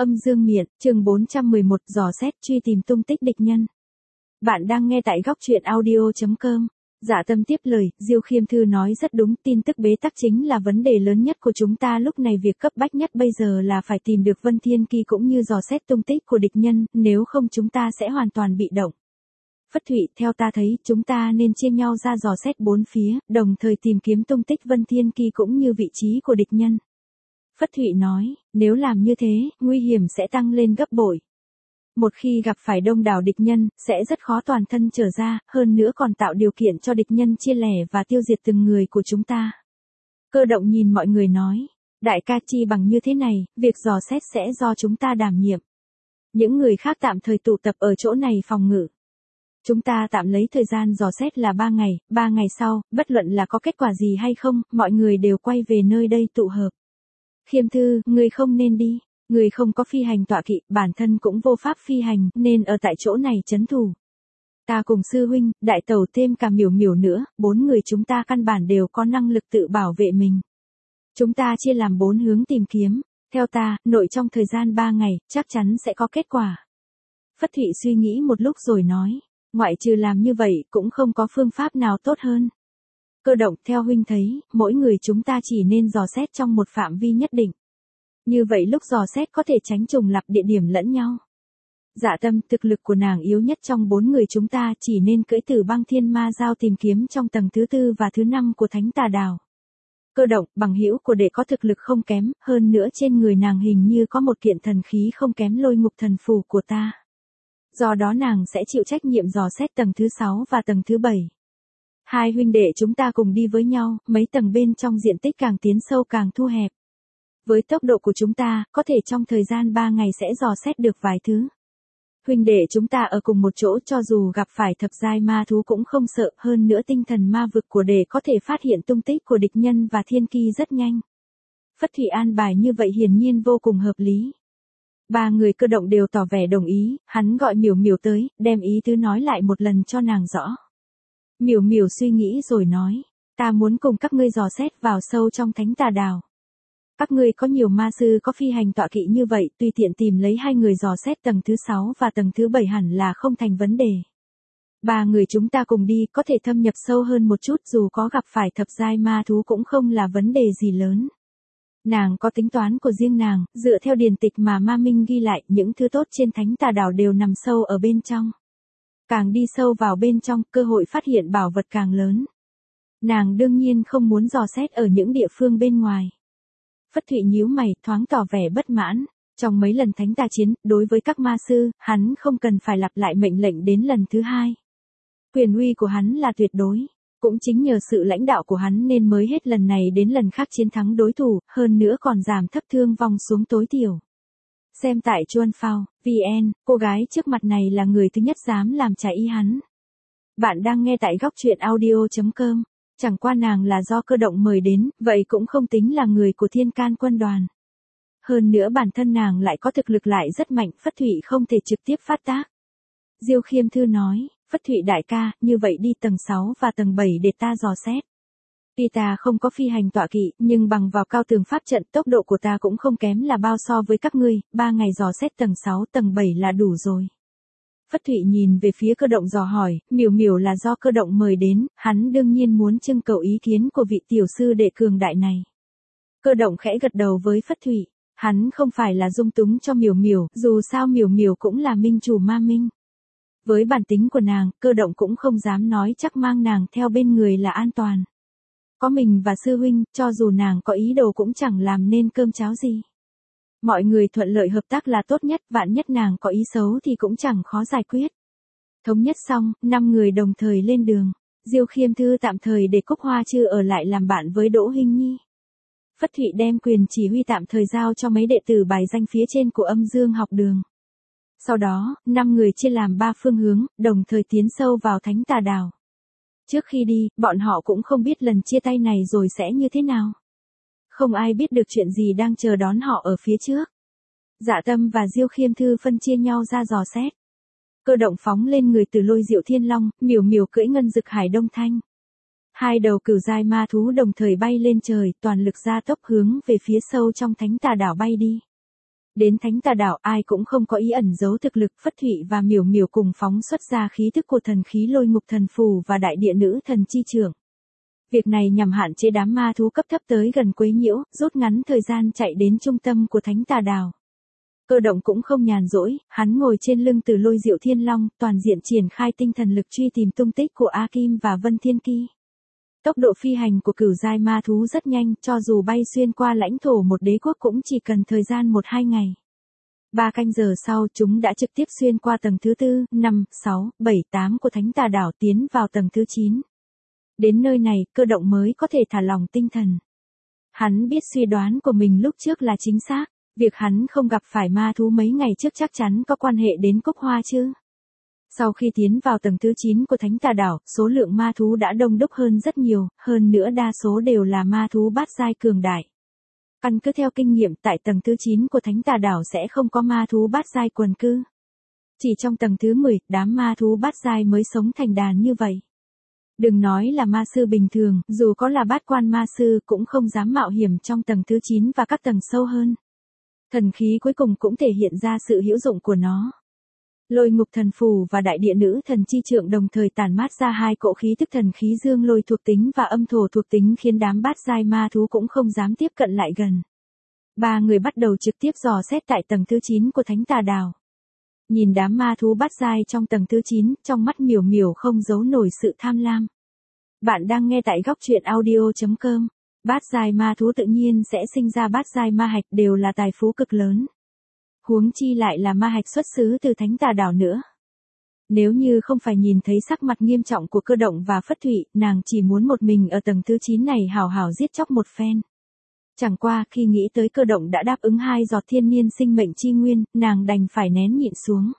Âm dương miện, chương 411 dò xét truy tìm tung tích địch nhân. Bạn đang nghe tại góc truyện audio.com. Dạ Tâm tiếp lời, Diêu Khiêm Thư nói rất đúng, tin tức bế tắc chính là vấn đề lớn nhất của chúng ta lúc này, việc cấp bách nhất bây giờ là phải tìm được Vân Thiên Kỳ cũng như dò xét tung tích của địch nhân, nếu không chúng ta sẽ hoàn toàn bị động. Phất Thụy, theo ta thấy, chúng ta nên chia nhau ra dò xét bốn phía, đồng thời tìm kiếm tung tích Vân Thiên Kỳ cũng như vị trí của địch nhân. Phất Thụy nói, nếu làm như thế, nguy hiểm sẽ tăng lên gấp bội. Một khi gặp phải đông đảo địch nhân, sẽ rất khó toàn thân trở ra, hơn nữa còn tạo điều kiện cho địch nhân chia lẻ và tiêu diệt từng người của chúng ta. Cơ Động nhìn mọi người nói, đại ca, chi bằng như thế này, việc dò xét sẽ do chúng ta đảm nhiệm. Những người khác tạm thời tụ tập ở chỗ này phòng ngự. Chúng ta tạm lấy thời gian dò xét là 3 ngày, 3 ngày sau, bất luận là có kết quả gì hay không, mọi người đều quay về nơi đây tụ hợp. Khiêm Thư, ngươi không nên đi, ngươi không có phi hành tọa kỵ, bản thân cũng vô pháp phi hành, nên ở tại chỗ này trấn thủ. Ta cùng sư huynh, đại tẩu thêm cả Miểu Miểu nữa, 4 người chúng ta căn bản đều có năng lực tự bảo vệ mình. Chúng ta chia làm 4 hướng tìm kiếm, theo ta, nội trong thời gian 3 ngày, chắc chắn sẽ có kết quả. Phất Thụy suy nghĩ một lúc rồi nói, ngoại trừ làm như vậy cũng không có phương pháp nào tốt hơn. Cơ Động, theo huynh thấy, mỗi người chúng ta chỉ nên dò xét trong một phạm vi nhất định. Như vậy lúc dò xét có thể tránh trùng lặp địa điểm lẫn nhau. Dạ Tâm, thực lực của nàng yếu nhất trong 4 người chúng ta, chỉ nên cưỡi Tử Băng Thiên Ma Dao tìm kiếm trong tầng thứ 4 và thứ 5 của Thánh Tà Đảo. Cơ Động, bằng hữu của đệ có thực lực không kém, hơn nữa trên người nàng hình như có một kiện thần khí không kém Lôi Ngục Thần Phù của ta. Do đó nàng sẽ chịu trách nhiệm dò xét tầng thứ 6 và tầng thứ 7. Hai huynh đệ chúng ta cùng đi với nhau, mấy tầng bên trong diện tích càng tiến sâu càng thu hẹp. Với tốc độ của chúng ta, có thể trong thời gian 3 ngày sẽ dò xét được vài thứ. Huynh đệ chúng ta ở cùng một chỗ, cho dù gặp phải thập giai ma thú cũng không sợ, hơn nữa tinh thần ma vực của đệ có thể phát hiện tung tích của địch nhân và thiên kỳ rất nhanh. Phất Thụy an bài như vậy hiển nhiên vô cùng hợp lý. 3 người Cơ Động đều tỏ vẻ đồng ý, hắn gọi Miểu Miểu tới, đem ý tứ nói lại một lần cho nàng rõ. Miểu Miểu suy nghĩ rồi nói, ta muốn cùng các ngươi dò xét vào sâu trong Thánh Tà Đảo. Các ngươi có nhiều ma sư có phi hành tọa kỵ như vậy, tùy tiện tìm lấy 2 người dò xét tầng thứ 6 và tầng thứ 7 hẳn là không thành vấn đề. 3 người chúng ta cùng đi, có thể thâm nhập sâu hơn một chút, dù có gặp phải thập giai ma thú cũng không là vấn đề gì lớn. Nàng có tính toán của riêng nàng, dựa theo điển tịch mà Ma Minh ghi lại, những thứ tốt trên Thánh Tà Đảo đều nằm sâu ở bên trong. Càng đi sâu vào bên trong, cơ hội phát hiện bảo vật càng lớn. Nàng đương nhiên không muốn dò xét ở những địa phương bên ngoài. Phất Thụy nhíu mày, thoáng tỏ vẻ bất mãn. Trong mấy lần thánh tà chiến, đối với các ma sư, hắn không cần phải lặp lại mệnh lệnh đến lần thứ 2. Quyền uy của hắn là tuyệt đối. Cũng chính nhờ sự lãnh đạo của hắn nên mới hết lần này đến lần khác chiến thắng đối thủ, hơn nữa còn giảm thấp thương vong xuống tối thiểu. Xem tại Chuan Phao, VN, cô gái trước mặt này là người thứ nhất dám làm trái ý hắn. Bạn đang nghe tại góc truyện audio.com. Chẳng qua nàng là do Cơ Động mời đến, vậy cũng không tính là người của Thiên Can quân đoàn. Hơn nữa bản thân nàng lại có thực lực lại rất mạnh, Phất Thụy không thể trực tiếp phát tác. Diêu Khiêm Thư nói, Phất Thụy đại ca, như vậy đi tầng 6 và tầng 7 để ta dò xét. Tuy ta không có phi hành tọa kỵ, nhưng bằng vào cao tường pháp trận, tốc độ của ta cũng không kém là bao so với các ngươi, 3 ngày dò xét tầng 6, tầng 7 là đủ rồi. Phất Thụy nhìn về phía Cơ Động dò hỏi, Miểu Miểu là do Cơ Động mời đến, hắn đương nhiên muốn trưng cầu ý kiến của vị tiểu sư đệ cường đại này. Cơ Động khẽ gật đầu với Phất Thụy, hắn không phải là dung túng cho Miểu Miểu, dù sao Miểu Miểu cũng là minh chủ Ma Minh. Với bản tính của nàng, Cơ Động cũng không dám nói chắc mang nàng theo bên người là an toàn. Có mình và sư huynh, cho dù nàng có ý đồ cũng chẳng làm nên cơm cháo gì. Mọi người thuận lợi hợp tác là tốt nhất, vạn nhất nàng có ý xấu thì cũng chẳng khó giải quyết. Thống nhất xong, 5 người đồng thời lên đường. Diêu Khiêm Thư tạm thời để Cúc Hoa Trư ở lại làm bạn với Đỗ Hinh Nhi. Phất Thụy đem quyền chỉ huy tạm thời giao cho mấy đệ tử bài danh phía trên của Âm Dương học đường. Sau đó, 5 người chia làm 3 phương hướng, đồng thời tiến sâu vào Thánh Tà Đảo. Trước khi đi, bọn họ cũng không biết lần chia tay này rồi sẽ như thế nào. Không ai biết được chuyện gì đang chờ đón họ ở phía trước. Dạ Tâm và Diêu Khiêm Thư phân chia nhau ra dò xét. Cơ Động phóng lên người Từ Lôi Diệu Thiên Long, Miểu Miểu cưỡi Ngân Dực Hải Đông Thanh. 2 đầu cửu giai ma thú đồng thời bay lên trời, toàn lực gia tốc hướng về phía sâu trong Thánh Tà Đảo bay đi. Đến Thánh Tà Đảo ai cũng không có ý ẩn giấu thực lực, Phất Thụy và Miểu Miểu cùng phóng xuất ra khí thức của thần khí Lôi Ngục Thần Phù và Đại Địa Nữ Thần Chi Trưởng. Việc này nhằm hạn chế đám ma thú cấp thấp tới gần quấy nhiễu, rút ngắn thời gian chạy đến trung tâm của Thánh Tà Đảo. Cơ động cũng không nhàn rỗi, hắn ngồi trên lưng Từ Lôi Diệu Thiên Long, toàn diện triển khai tinh thần lực truy tìm tung tích của A Kim và Vân Thiên Ki. Tốc độ phi hành của cửu giai ma thú rất nhanh, cho dù bay xuyên qua lãnh thổ một đế quốc cũng chỉ cần thời gian 1-2 ngày. 3 canh giờ sau chúng đã trực tiếp xuyên qua tầng thứ 4, 5, 6, 7, 8 của Thánh Tà Đảo tiến vào tầng thứ 9. Đến nơi này, cơ động mới có thể thả lỏng tinh thần. Hắn biết suy đoán của mình lúc trước là chính xác, việc hắn không gặp phải ma thú mấy ngày trước chắc chắn có quan hệ đến Cúc Hoa chứ. Sau khi tiến vào tầng thứ 9 của Thánh Tà Đảo, số lượng ma thú đã đông đúc hơn rất nhiều, hơn nữa đa số đều là ma thú bát giai cường đại. Căn cứ theo kinh nghiệm tại tầng thứ 9 của Thánh Tà Đảo sẽ không có ma thú bát giai quần cư. Chỉ trong tầng thứ 10, đám ma thú bát giai mới sống thành đàn như vậy. Đừng nói là ma sư bình thường, dù có là bát quan ma sư cũng không dám mạo hiểm trong tầng thứ 9 và các tầng sâu hơn. Thần khí cuối cùng cũng thể hiện ra sự hữu dụng của nó. Lôi Ngục Thần Phù và Đại Địa Nữ Thần Chi Trượng đồng thời tản mát ra hai cỗ khí tức thần khí dương lôi thuộc tính và âm thổ thuộc tính khiến đám bát giai ma thú cũng không dám tiếp cận lại gần. 3 người bắt đầu trực tiếp dò xét tại tầng thứ 9 của Thánh Tà Đảo. Nhìn đám ma thú bát giai trong tầng thứ 9, trong mắt Miểu Miểu không giấu nổi sự tham lam. Bạn đang nghe tại góc truyện audio.com. Bát giai ma thú tự nhiên sẽ sinh ra bát giai ma hạch, đều là tài phú cực lớn. Huống chi lại là ma hạch xuất xứ từ Thánh Tà Đảo nữa. Nếu như không phải nhìn thấy sắc mặt nghiêm trọng của Cơ Động và Phất Thụy, nàng chỉ muốn một mình ở tầng thứ 9 này hào hào giết chóc một phen. Chẳng qua khi nghĩ tới Cơ Động đã đáp ứng 2 giọt thiên niên sinh mệnh chi nguyên, nàng đành phải nén nhịn xuống.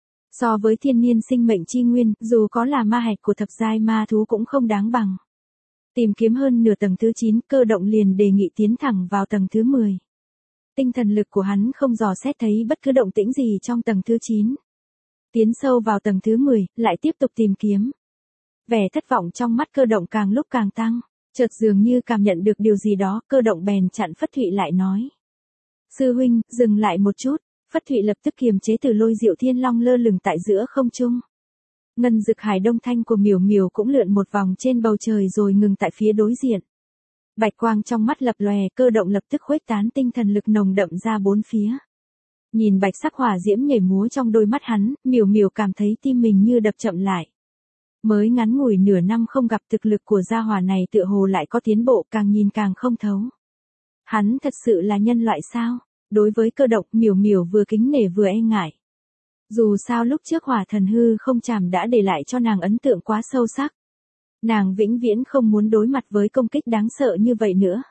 So với thiên niên sinh mệnh chi nguyên, dù có là ma hạch của thập giai ma thú cũng không đáng bằng. Tìm kiếm hơn nửa tầng thứ 9, Cơ Động liền đề nghị tiến thẳng vào tầng thứ 10. Tinh thần lực của hắn không dò xét thấy bất cứ động tĩnh gì trong tầng thứ 9. Tiến sâu vào tầng thứ 10, lại tiếp tục tìm kiếm. Vẻ thất vọng trong mắt Cơ Động càng lúc càng tăng, chợt dường như cảm nhận được điều gì đó, Cơ Động bèn chặn Phất Thụy lại nói. Sư huynh, dừng lại một chút. Phất Thụy lập tức kiềm chế Từ Lôi Diệu Thiên Long lơ lửng tại giữa không trung. Ngân Dực Hải Đông Thanh của Miểu Miểu cũng lượn một vòng trên bầu trời rồi ngừng tại phía đối diện. Bạch quang trong mắt lập lòe, Cơ Động lập tức khuếch tán tinh thần lực nồng đậm ra bốn phía. Nhìn bạch sắc hỏa diễm nhảy múa trong đôi mắt hắn, Miểu Miểu cảm thấy tim mình như đập chậm lại. Mới ngắn ngủi nửa năm không gặp, thực lực của gia hỏa này tựa hồ lại có tiến bộ, càng nhìn càng không thấu. Hắn thật sự là nhân loại sao? Đối với Cơ Động, Miểu Miểu vừa kính nể vừa e ngại. Dù sao lúc trước Hỏa Thần Hư không chàm đã để lại cho nàng ấn tượng quá sâu sắc. Nàng vĩnh viễn không muốn đối mặt với công kích đáng sợ như vậy nữa.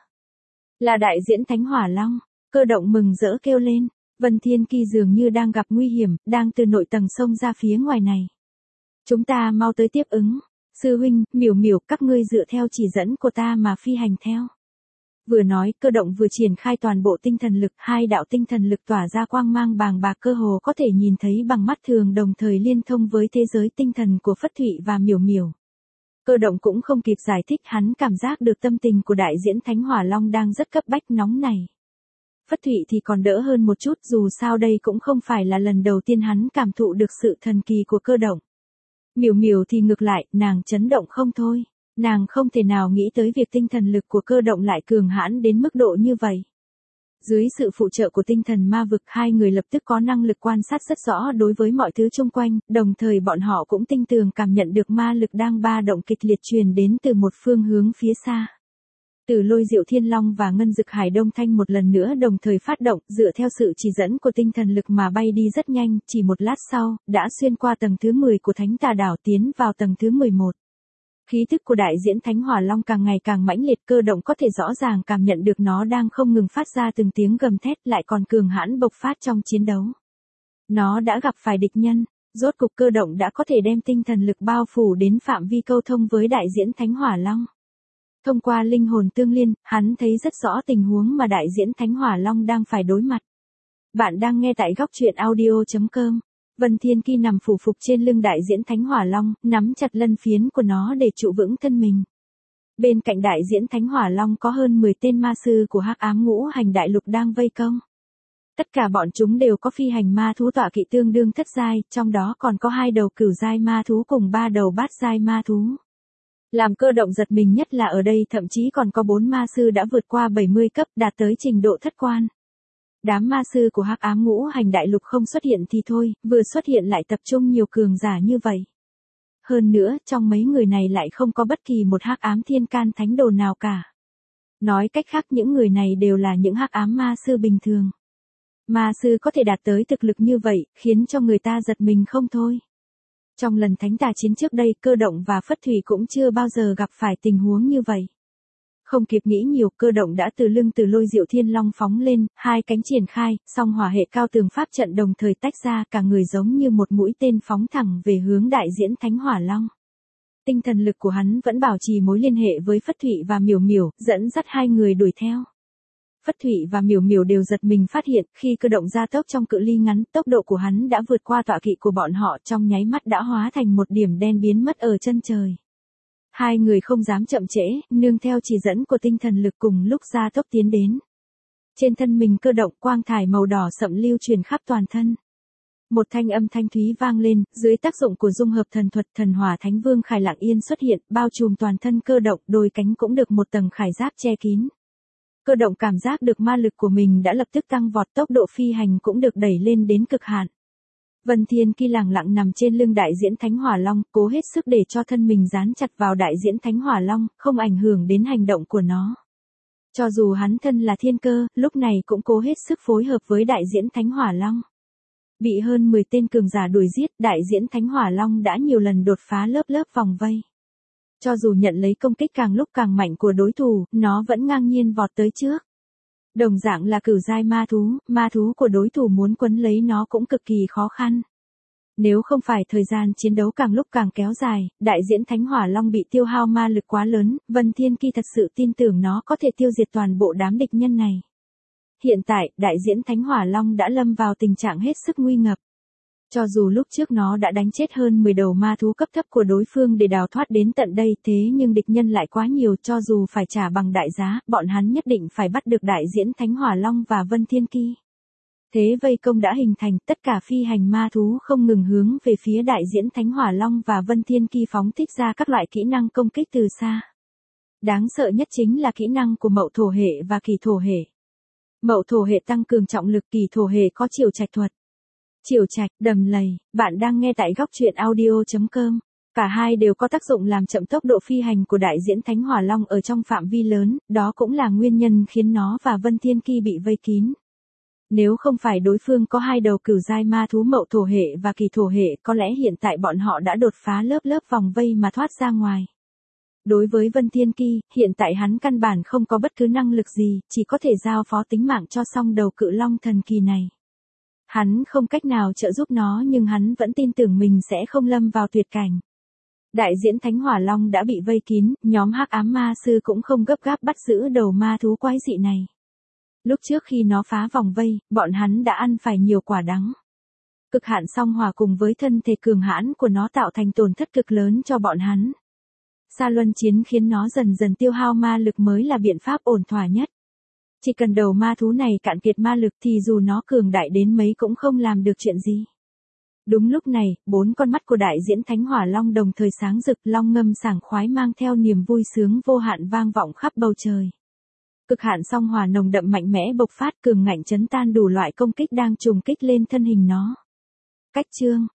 Là đại diễn Thánh Hỏa Long, Cơ Động mừng rỡ kêu lên. Vân Thiên Ki dường như đang gặp nguy hiểm, đang từ nội tầng sông ra phía ngoài này. Chúng ta mau tới tiếp ứng. Sư huynh, Miểu Miểu, các ngươi dựa theo chỉ dẫn của ta mà phi hành theo. Vừa nói, Cơ Động vừa triển khai toàn bộ tinh thần lực, 2 đạo tinh thần lực tỏa ra quang mang bàng bạc, cơ hồ có thể nhìn thấy bằng mắt thường, đồng thời liên thông với thế giới tinh thần của Phất Thụy và Miểu Miểu. Cơ Động cũng không kịp giải thích, hắn cảm giác được tâm tình của đại diễn Thánh Hỏa Long đang rất cấp bách nóng này. Phất Thụy thì còn đỡ hơn một chút, dù sao đây cũng không phải là lần đầu tiên hắn cảm thụ được sự thần kỳ của Cơ Động. Miểu Miểu thì ngược lại, nàng chấn động không thôi. Nàng không thể nào nghĩ tới việc tinh thần lực của Cơ Động lại cường hãn đến mức độ như vậy. Dưới sự phụ trợ của tinh thần ma vực, 2 người lập tức có năng lực quan sát rất rõ đối với mọi thứ xung quanh, đồng thời bọn họ cũng tinh tường cảm nhận được ma lực đang ba động kịch liệt truyền đến từ một phương hướng phía xa. Từ Lôi Diệu Thiên Long và Ngân Dực Hải Đông Thanh một lần nữa đồng thời phát động, dựa theo sự chỉ dẫn của tinh thần lực mà bay đi rất nhanh, chỉ một lát sau, đã xuyên qua tầng thứ 10 của Thánh Tà Đảo tiến vào tầng thứ 11. Khí thức của đại diễn Thánh Hỏa Long càng ngày càng mãnh liệt, Cơ Động có thể rõ ràng cảm nhận được nó đang không ngừng phát ra từng tiếng gầm thét, lại còn cường hãn bộc phát trong chiến đấu. Nó đã gặp phải địch nhân, rốt cục Cơ Động đã có thể đem tinh thần lực bao phủ đến phạm vi câu thông với đại diễn Thánh Hỏa Long. Thông qua linh hồn tương liên, hắn thấy rất rõ tình huống mà đại diễn Thánh Hỏa Long đang phải đối mặt. Bạn đang nghe tại góc truyện audio.com. Vân Thiên Ki nằm phủ phục trên lưng đại diễn Thánh Hỏa Long, nắm chặt lân phiến của nó để trụ vững thân mình. Bên cạnh đại diễn Thánh Hỏa Long có hơn 10 tên ma sư của Hắc Ám Ngũ Hành Đại Lục đang vây công. Tất cả bọn chúng đều có phi hành ma thú tọa kỵ tương đương thất giai, trong đó còn có 2 đầu cửu giai ma thú cùng 3 đầu bát giai ma thú. Làm Cơ Động giật mình nhất là ở đây thậm chí còn có 4 ma sư đã vượt qua 70 cấp, đạt tới trình độ thất quan. Đám ma sư của Hắc Ám Ngũ Hành Đại Lục không xuất hiện thì thôi, vừa xuất hiện lại tập trung nhiều cường giả như vậy. Hơn nữa, trong mấy người này lại không có bất kỳ một Hắc Ám Thiên Can Thánh Đồ nào cả. Nói cách khác những người này đều là những Hắc Ám ma sư bình thường. Ma sư có thể đạt tới thực lực như vậy, khiến cho người ta giật mình không thôi. Trong lần thánh tà chiến trước đây, Cơ Động và Phất Thủy cũng chưa bao giờ gặp phải tình huống như vậy. Không kịp nghĩ nhiều, Cơ Động đã từ lưng Từ Lôi Diệu Thiên Long phóng lên, 2 cánh triển khai, song hỏa hệ cao tường pháp trận đồng thời tách ra, cả người giống như một mũi tên phóng thẳng về hướng đại diễn Thánh Hỏa Long. Tinh thần lực của hắn vẫn bảo trì mối liên hệ với Phất Thủy và Miểu Miểu, dẫn dắt 2 người đuổi theo. Phất Thủy và Miểu Miểu đều giật mình phát hiện, khi Cơ Động gia tốc trong cự ly ngắn, tốc độ của hắn đã vượt qua tọa kỵ của bọn họ, trong nháy mắt đã hóa thành một điểm đen biến mất ở chân trời. 2 người không dám chậm trễ, nương theo chỉ dẫn của tinh thần lực cùng lúc gia tốc tiến đến. Trên thân mình Cơ Động quang thải màu đỏ sậm lưu truyền khắp toàn thân. Một thanh âm thanh thúy vang lên, dưới tác dụng của dung hợp thần thuật, Thần Hỏa Thánh Vương Khải Lặng Yên xuất hiện, bao trùm toàn thân Cơ Động, đôi cánh cũng được một tầng khải giáp che kín. Cơ Động cảm giác được ma lực của mình đã lập tức tăng vọt, tốc độ phi hành cũng được đẩy lên đến cực hạn. Vân Thiên Kỳ lẳng lặng nằm trên lưng đại diễn Thánh Hỏa Long, cố hết sức để cho thân mình dán chặt vào đại diễn Thánh Hỏa Long, không ảnh hưởng đến hành động của nó. Cho dù hắn thân là thiên cơ, lúc này cũng cố hết sức phối hợp với đại diễn Thánh Hỏa Long. Bị hơn 10 tên cường giả đuổi giết, đại diễn Thánh Hỏa Long đã nhiều lần đột phá lớp vòng vây. Cho dù nhận lấy công kích càng lúc càng mạnh của đối thủ, nó vẫn ngang nhiên vọt tới trước. Đồng dạng là cửu giai ma thú của đối thủ muốn quấn lấy nó cũng cực kỳ khó khăn. Nếu không phải thời gian chiến đấu càng lúc càng kéo dài, đại diễn Thánh Hỏa Long bị tiêu hao ma lực quá lớn, Vân Thiên Kỳ thật sự tin tưởng nó có thể tiêu diệt toàn bộ đám địch nhân này. Hiện tại, đại diễn Thánh Hỏa Long đã lâm vào tình trạng hết sức nguy ngập. Cho dù lúc trước nó đã đánh chết hơn 10 đầu ma thú cấp thấp của đối phương để đào thoát đến tận đây, thế nhưng địch nhân lại quá nhiều, cho dù phải trả bằng đại giá, bọn hắn nhất định phải bắt được đại diễn Thánh Hỏa Long và Vân Thiên Kỳ. Thế vây công đã hình thành, tất cả phi hành ma thú không ngừng hướng về phía đại diễn Thánh Hỏa Long và Vân Thiên Kỳ phóng thích ra các loại kỹ năng công kích từ xa. Đáng sợ nhất chính là kỹ năng của Mậu Thổ hệ và Kỳ Thổ hệ. Mậu Thổ hệ tăng cường trọng lực, Kỳ Thổ hệ có chiều trạch thuật. Chiều trạch, đầm lầy, bạn đang nghe tại góc truyện audio.com. Cả hai đều có tác dụng làm chậm tốc độ phi hành của đại diễn Thánh Hỏa Long ở trong phạm vi lớn, đó cũng là nguyên nhân khiến nó và Vân Thiên Kỳ bị vây kín. Nếu không phải đối phương có 2 đầu cửu giai ma thú Mậu Thổ hệ và Kỳ Thổ hệ, có lẽ hiện tại bọn họ đã đột phá lớp vòng vây mà thoát ra ngoài. Đối với Vân Thiên Kỳ, hiện tại hắn căn bản không có bất cứ năng lực gì, chỉ có thể giao phó tính mạng cho song đầu cự long thần kỳ này. Hắn không cách nào trợ giúp nó nhưng hắn vẫn tin tưởng mình sẽ không lâm vào tuyệt cảnh. Đại diễn Thánh Hỏa Long đã bị vây kín, nhóm Hắc Ám Ma Sư cũng không gấp gáp bắt giữ đầu ma thú quái dị này. Lúc trước khi nó phá vòng vây, bọn hắn đã ăn phải nhiều quả đắng. Cực hạn song hỏa cùng với thân thể cường hãn của nó tạo thành tổn thất cực lớn cho bọn hắn. Sa luân chiến khiến nó dần dần tiêu hao ma lực mới là biện pháp ổn thỏa nhất. Chỉ cần đầu ma thú này cạn kiệt ma lực thì dù nó cường đại đến mấy cũng không làm được chuyện gì. Đúng lúc này, 4 con mắt của đại diễn Thánh Hỏa Long đồng thời sáng rực, long ngâm sảng khoái mang theo niềm vui sướng vô hạn vang vọng khắp bầu trời. Cực hạn song hỏa nồng đậm mạnh mẽ bộc phát, cường ngạnh chấn tan đủ loại công kích đang trùng kích lên thân hình nó. Cách chương